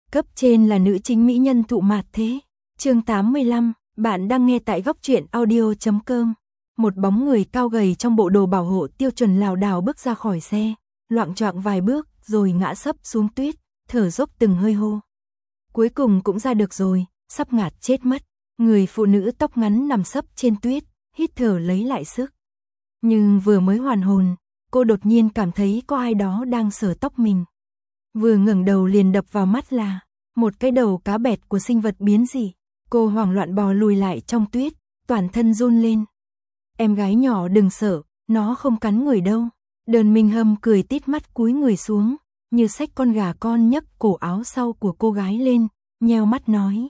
Cấp trên là nữ chính mỹ nhân Thụ Mạt Thế. Chương 85, bạn đang nghe tại góc truyện audio.com. Một bóng người cao gầy trong bộ đồ bảo hộ tiêu chuẩn lảo đảo bước ra khỏi xe, loạng choạng vài bước rồi ngã sấp xuống tuyết, thở dốc từng hơi hô. Cuối cùng cũng ra được rồi, sắp ngạt chết mất. Người phụ nữ tóc ngắn nằm sấp trên tuyết, hít thở lấy lại sức. Nhưng vừa mới hoàn hồn, cô đột nhiên cảm thấy có ai đó đang sờ tóc mình. Vừa ngẩng đầu liền đập vào mắt là một cái đầu cá bẹt của sinh vật biến dị. Cô hoảng loạn bò lùi lại trong tuyết, toàn thân run lên. Em gái nhỏ đừng sợ, nó không cắn người đâu. Đơn Minh Hâm cười tít mắt cúi người xuống, như xách con gà con nhấc cổ áo sau của cô gái lên, nheo mắt nói.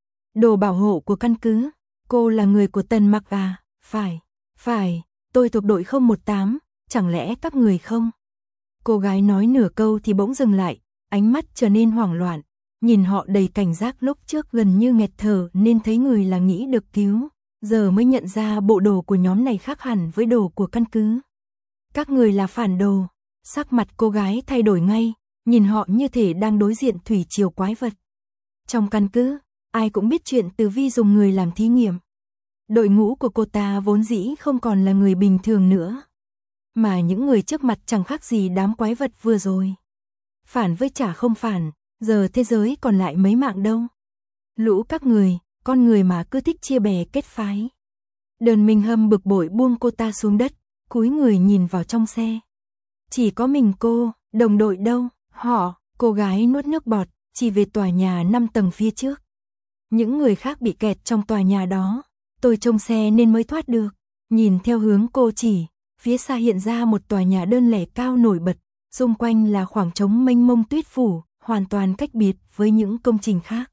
Đồ bảo hộ của căn cứ, cô là người của Tần Mặc à? Phải, tôi thuộc đội 018, chẳng lẽ các người không? Cô gái nói nửa câu thì bỗng dừng lại, ánh mắt trở nên hoảng loạn, nhìn họ đầy cảnh giác, lúc trước gần như nghẹt thở nên thấy người là nghĩ được cứu, giờ mới nhận ra bộ đồ của nhóm này khác hẳn với đồ của căn cứ. Các người là phản đồ. Sắc mặt cô gái thay đổi ngay, nhìn họ như thể đang đối diện thủy triều quái vật. Trong căn cứ, ai cũng biết chuyện Tử Vi dùng người làm thí nghiệm. Đội ngũ của cô ta vốn dĩ không còn là người bình thường nữa, mà những người trước mặt chẳng khác gì đám quái vật vừa rồi. Phản với chả không phản, giờ thế giới còn lại mấy mạng đâu. Lũ các người, con người mà cứ thích chia bè kết phái. Đơn Minh Hâm bực bội buông cô ta xuống đất, cúi người nhìn vào trong xe. Chỉ có mình cô, đồng đội đâu? Cô gái nuốt nước bọt, chỉ về tòa nhà 5 tầng phía trước. Những người khác bị kẹt trong tòa nhà đó, tôi trông xe nên mới thoát được. Nhìn theo hướng cô chỉ, phía xa hiện ra một tòa nhà đơn lẻ cao nổi bật, xung quanh là khoảng trống mênh mông tuyết phủ, hoàn toàn cách biệt với những công trình khác.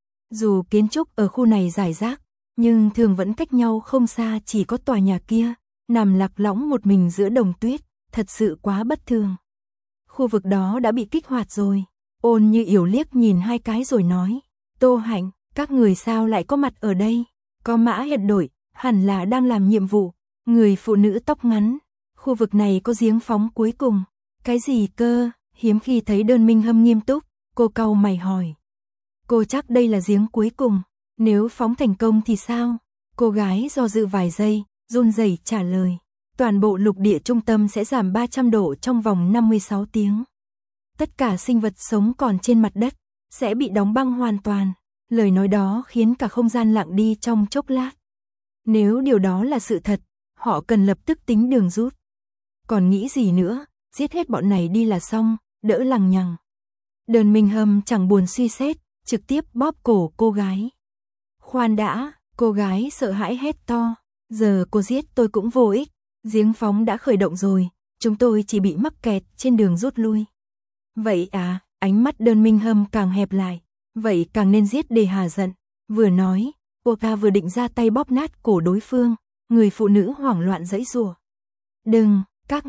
Dù kiến trúc ở khu này rải rác, nhưng thường vẫn cách nhau không xa, chỉ có tòa nhà kia, nằm lạc lõng một mình giữa đồng tuyết, thật sự quá bất thường. Khu vực đó đã bị kích hoạt rồi. Ôn Như Yểu liếc nhìn hai cái rồi nói, Tô Hạnh, các người sao lại có mặt ở đây? Có Mã Hiệt đội, hẳn là đang làm nhiệm vụ. Người phụ nữ tóc ngắn, khu vực này có giếng phóng cuối cùng. Cái gì cơ? Hiếm khi thấy Đơn Minh Hâm nghiêm túc, cô cau mày hỏi. Cô chắc đây là giếng cuối cùng, nếu phóng thành công thì sao? Cô gái do dự vài giây, run rẩy trả lời. Toàn bộ lục địa trung tâm sẽ giảm 300 độ trong vòng 56 tiếng. Tất cả sinh vật sống còn trên mặt đất sẽ bị đóng băng hoàn toàn. Lời nói đó khiến cả không gian lặng đi trong chốc lát. Nếu điều đó là sự thật, họ cần lập tức tính đường rút. Còn nghĩ gì nữa, giết hết bọn này đi là xong, đỡ lằng nhằng. Đơn Minh Hâm chẳng buồn suy xét, trực tiếp bóp cổ cô gái. Khoan đã, cô gái sợ hãi hét to. Giờ cô giết tôi cũng vô ích. Giếng phóng đã khởi động rồi, chúng tôi chỉ bị mắc kẹt trên đường rút lui. Vậy à, ánh mắt Đơn Minh Hâm càng hẹp lại. Vậy càng nên giết để hà giận. Vừa nói, cô ta vừa định ra tay bóp nát cổ đối phương. Người phụ nữ hoảng loạn giãy giụa. Đừng,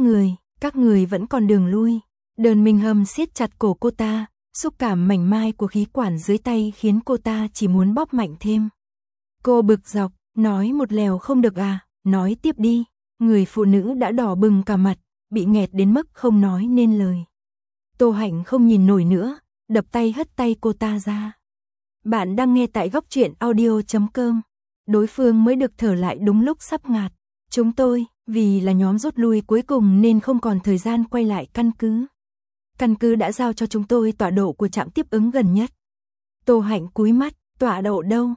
các người vẫn còn đường lui. Đơn Minh Hâm siết chặt cổ cô ta, xúc cảm mảnh mai của khí quản dưới tay khiến cô ta chỉ muốn bóp mạnh thêm. Cô bực dọc, nói một lèo không được à, nói tiếp đi. Người phụ nữ đã đỏ bừng cả mặt, bị nghẹt đến mức không nói nên lời. Tô Hạnh không nhìn nổi nữa, đập tay hất tay cô ta ra. Bạn đang nghe tại góc truyện audio.com. Đối phương mới được thở lại đúng lúc sắp ngạt. Chúng tôi, vì là nhóm rút lui cuối cùng nên không còn thời gian quay lại căn cứ. Căn cứ đã giao cho chúng tôi tọa độ của trạm tiếp ứng gần nhất. Tô Hạnh cúi mắt, tọa độ đâu?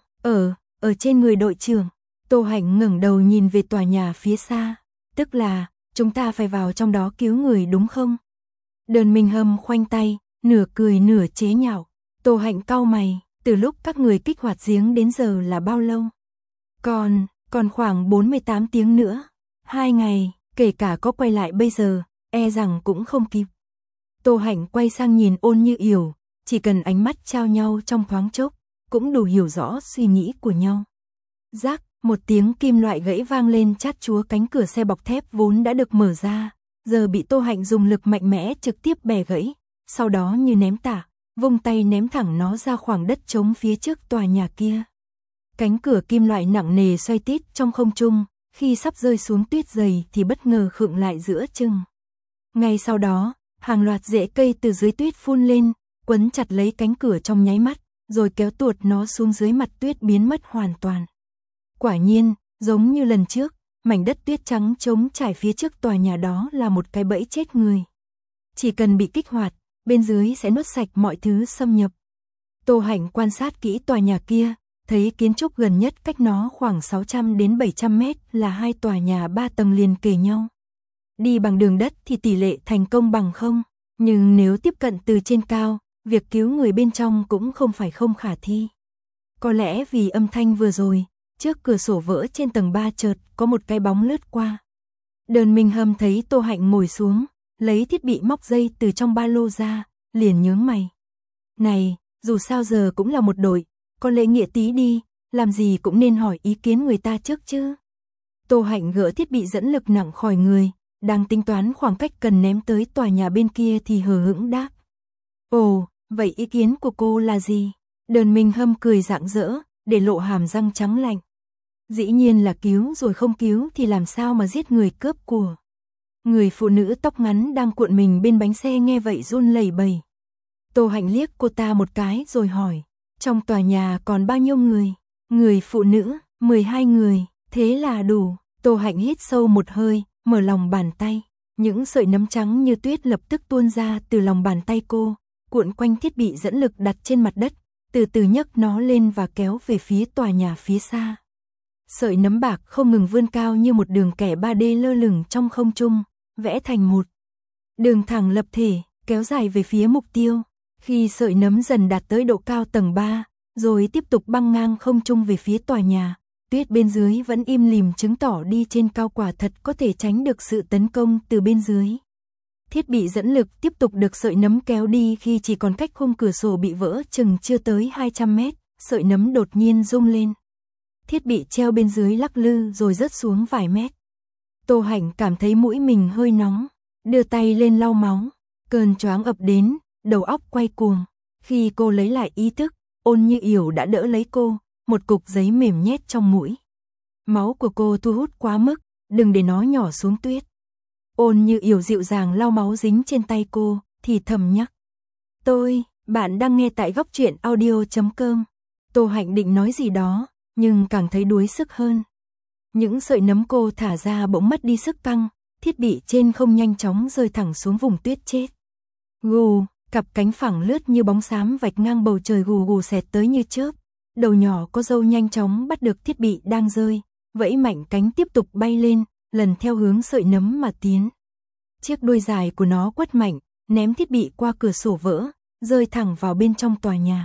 Ở trên người đội trưởng. Tô Hạnh ngẩng đầu nhìn về tòa nhà phía xa. Tức là, chúng ta phải vào trong đó cứu người đúng không? Đơn Minh Hâm khoanh tay, nửa cười nửa chế nhạo. Tô Hạnh cau mày, từ lúc các người kích hoạt giếng đến giờ là bao lâu? Còn khoảng 48 tiếng nữa. 2 ngày, kể cả có quay lại bây giờ, e rằng cũng không kịp. Tô Hạnh quay sang nhìn Ôn Như Yểu, chỉ cần ánh mắt trao nhau trong thoáng chốc, cũng đủ hiểu rõ suy nghĩ của nhau. Rắc, một tiếng kim loại gãy vang lên chát chúa, cánh cửa xe bọc thép vốn đã được mở ra, giờ bị Tô Hạnh dùng lực mạnh mẽ trực tiếp bẻ gãy, sau đó như ném tả, vung tay ném thẳng nó ra khoảng đất trống phía trước tòa nhà kia. Cánh cửa kim loại nặng nề xoay tít trong không trung, khi sắp rơi xuống tuyết dày thì bất ngờ khựng lại giữa chừng. Ngay sau đó, hàng loạt rễ cây từ dưới tuyết phun lên, quấn chặt lấy cánh cửa trong nháy mắt, rồi kéo tuột nó xuống dưới mặt tuyết biến mất hoàn toàn. Quả nhiên, giống như lần trước, mảnh đất tuyết trắng trống trải phía trước tòa nhà đó là một cái bẫy chết người. Chỉ cần bị kích hoạt, bên dưới sẽ nuốt sạch mọi thứ xâm nhập. Tô Hạnh quan sát kỹ tòa nhà kia, thấy kiến trúc gần nhất cách nó khoảng 600 đến 700 mét là 2 tòa nhà 3 tầng liền kề nhau. Đi bằng đường đất thì tỷ lệ thành công bằng không, nhưng nếu tiếp cận từ trên cao, việc cứu người bên trong cũng không phải không khả thi. Có lẽ vì âm thanh vừa rồi, trước cửa sổ vỡ trên tầng 3 chợt có một cái bóng lướt qua. Đơn Minh Hâm thấy Tô Hạnh ngồi xuống, lấy thiết bị móc dây từ trong ba lô ra, liền nhướng mày. Này, dù sao giờ cũng là một đội, có lễ nghĩa tí đi, làm gì cũng nên hỏi ý kiến người ta trước chứ. Tô Hạnh gỡ thiết bị dẫn lực nặng khỏi người, đang tính toán khoảng cách cần ném tới tòa nhà bên kia thì hờ hững đáp. Ồ, vậy ý kiến của cô là gì? Đơn Minh Hâm cười rạng rỡ, để lộ hàm răng trắng lạnh. Dĩ nhiên là cứu rồi không cứu thì làm sao mà giết người cướp của. Người phụ nữ tóc ngắn đang cuộn mình bên bánh xe nghe vậy run lẩy bẩy. Tô Hạnh liếc cô ta một cái rồi hỏi, trong tòa nhà còn bao nhiêu người? Người phụ nữ, 12 người, thế là đủ. Tô Hạnh hít sâu một hơi, mở lòng bàn tay. Những sợi nấm trắng như tuyết lập tức tuôn ra từ lòng bàn tay cô, cuộn quanh thiết bị dẫn lực đặt trên mặt đất, từ từ nhấc nó lên và kéo về phía tòa nhà phía xa. Sợi nấm bạc không ngừng vươn cao như một đường kẻ 3D lơ lửng trong không trung, vẽ thành một đường thẳng lập thể, kéo dài về phía mục tiêu. Khi sợi nấm dần đạt tới độ cao tầng 3, rồi tiếp tục băng ngang không trung về phía tòa nhà, tuyết bên dưới vẫn im lìm chứng tỏ đi trên cao quả thật có thể tránh được sự tấn công từ bên dưới. Thiết bị dẫn lực tiếp tục được sợi nấm kéo đi khi chỉ còn cách khung cửa sổ bị vỡ chừng chưa tới 200 mét, sợi nấm đột nhiên rung lên. Thiết bị treo bên dưới lắc lư rồi rớt xuống vài mét. Tô Hạnh cảm thấy mũi mình hơi nóng, đưa tay lên lau máu, cơn choáng ập đến, đầu óc quay cuồng. Khi cô lấy lại ý thức, Ôn Như Yểu đã đỡ lấy cô, một cục giấy mềm nhét trong mũi. Máu của cô thu hút quá mức, đừng để nó nhỏ xuống tuyết. Ôn Như Yểu dịu dàng lau máu dính trên tay cô, thì thầm nhắc. Bạn đang nghe tại góc truyện audio.com. Tô Hạnh định nói gì đó, nhưng càng thấy đuối sức hơn. Những sợi nấm cô thả ra bỗng mất đi sức căng, thiết bị trên không nhanh chóng rơi thẳng xuống vùng tuyết chết. Gù, cặp cánh phẳng lướt như bóng xám vạch ngang bầu trời gù gù xẹt tới như chớp. Đầu nhỏ có râu nhanh chóng bắt được thiết bị đang rơi, vẫy mạnh cánh tiếp tục bay lên, lần theo hướng sợi nấm mà tiến. Chiếc đuôi dài của nó quất mạnh, ném thiết bị qua cửa sổ vỡ, rơi thẳng vào bên trong tòa nhà.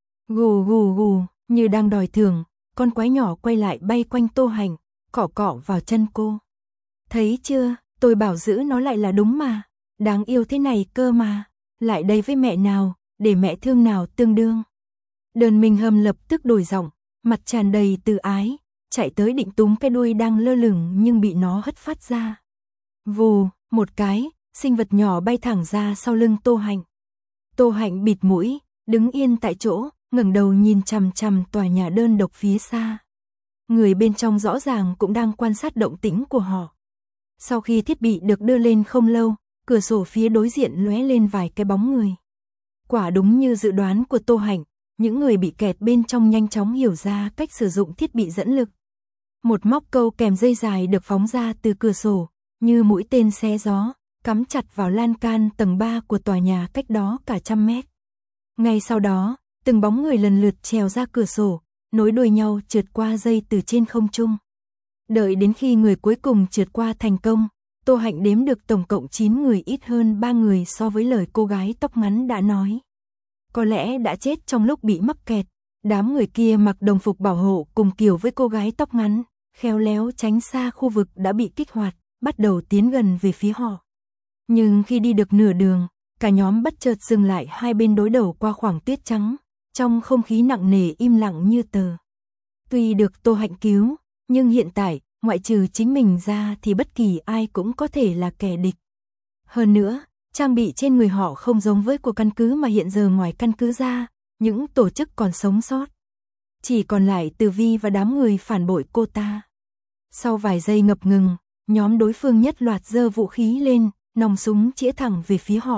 Gù gù gù, như đang đòi thưởng, con quái nhỏ quay lại bay quanh Tô Hạnh, cọ cọ vào chân cô. Thấy chưa, tôi bảo giữ nó lại là đúng mà, đáng yêu thế này cơ mà, lại đây với mẹ nào, để mẹ thương nào tương đương. Đơn Minh Hâm lập tức đổi giọng, mặt tràn đầy từ ái, chạy tới định túm cái đuôi đang lơ lửng nhưng bị nó hất phát ra. Vù, một cái, sinh vật nhỏ bay thẳng ra sau lưng Tô Hạnh. Tô Hạnh bịt mũi, đứng yên tại chỗ, ngẩng đầu nhìn chằm chằm tòa nhà đơn độc phía xa. Người bên trong rõ ràng cũng đang quan sát động tĩnh của họ. Sau khi thiết bị được đưa lên không lâu, cửa sổ phía đối diện lóe lên vài cái bóng người. Quả đúng như dự đoán của Tô Hạnh, những người bị kẹt bên trong nhanh chóng hiểu ra cách sử dụng thiết bị dẫn lực. Một móc câu kèm dây dài được phóng ra từ cửa sổ, như mũi tên xé gió, cắm chặt vào lan can tầng 3 của tòa nhà cách đó cả 100 mét. Ngay sau đó, từng bóng người lần lượt trèo ra cửa sổ, nối đuôi nhau trượt qua dây từ trên không trung. Đợi đến khi người cuối cùng trượt qua thành công, Tô Hạnh đếm được tổng cộng 9 người, ít hơn 3 người so với lời cô gái tóc ngắn đã nói. Có lẽ đã chết trong lúc bị mắc kẹt. Đám người kia mặc đồng phục bảo hộ cùng kiểu với cô gái tóc ngắn, khéo léo tránh xa khu vực đã bị kích hoạt, bắt đầu tiến gần về phía họ. Nhưng khi đi được nửa đường, cả nhóm bất chợt dừng lại hai bên đối đầu qua khoảng tuyết trắng, trong không khí nặng nề im lặng như tờ. Tuy được Tô Hạnh cứu, nhưng hiện tại, ngoại trừ chính mình ra thì bất kỳ ai cũng có thể là kẻ địch. Hơn nữa, trang bị trên người họ không giống với của căn cứ mà hiện giờ ngoài căn cứ ra, những tổ chức còn sống sót. Chỉ còn lại Từ Vi và đám người phản bội cô ta. Sau vài giây ngập ngừng, nhóm đối phương nhất loạt giơ vũ khí lên, nòng súng chĩa thẳng về phía họ,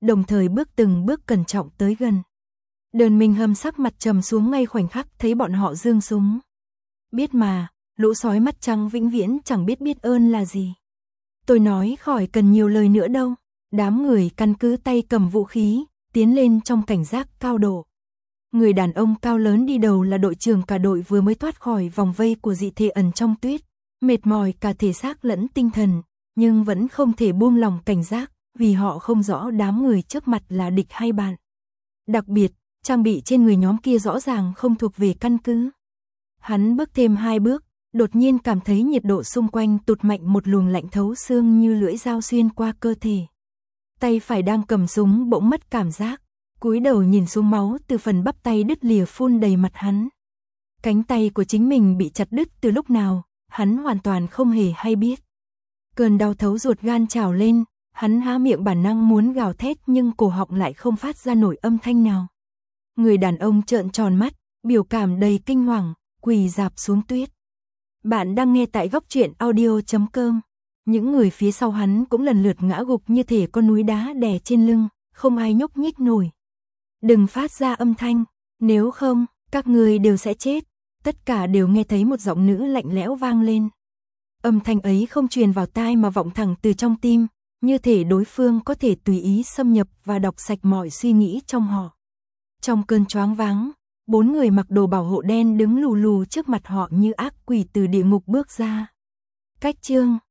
đồng thời bước từng bước cẩn trọng tới gần. Đơn Minh Hâm sắc mặt trầm xuống ngay khoảnh khắc thấy bọn họ giương súng. Biết mà, lũ sói mắt trắng vĩnh viễn chẳng biết ơn là gì. Tôi nói khỏi cần nhiều lời nữa đâu. Đám người căn cứ tay cầm vũ khí, tiến lên trong cảnh giác cao độ. Người đàn ông cao lớn đi đầu là đội trưởng cả đội vừa mới thoát khỏi vòng vây của dị thể ẩn trong tuyết, mệt mỏi cả thể xác lẫn tinh thần, nhưng vẫn không thể buông lòng cảnh giác, vì họ không rõ đám người trước mặt là địch hay bạn. Đặc biệt, trang bị trên người nhóm kia rõ ràng không thuộc về căn cứ. Hắn bước thêm 2 bước, đột nhiên cảm thấy nhiệt độ xung quanh tụt mạnh, một luồng lạnh thấu xương như lưỡi dao xuyên qua cơ thể. Tay phải đang cầm súng bỗng mất cảm giác, cúi đầu nhìn xuống, máu từ phần bắp tay đứt lìa phun đầy mặt hắn. Cánh tay của chính mình bị chặt đứt từ lúc nào, hắn hoàn toàn không hề hay biết. Cơn đau thấu ruột gan trào lên, hắn há miệng bản năng muốn gào thét nhưng cổ họng lại không phát ra nổi âm thanh nào. Người đàn ông trợn tròn mắt, biểu cảm đầy kinh hoàng, quỳ rạp xuống tuyết. Bạn đang nghe tại Góc Truyện Audio.com. Những người phía sau hắn cũng lần lượt ngã gục như thể con núi đá đè trên lưng, không ai nhúc nhích nổi. Đừng phát ra âm thanh, nếu không, các người đều sẽ chết. Tất cả đều nghe thấy một giọng nữ lạnh lẽo vang lên. Âm thanh ấy không truyền vào tai mà vọng thẳng từ trong tim, như thể đối phương có thể tùy ý xâm nhập và đọc sạch mọi suy nghĩ trong họ. Trong cơn choáng váng, 4 người mặc đồ bảo hộ đen đứng lù lù trước mặt họ như ác quỷ từ địa ngục bước ra. Cách chương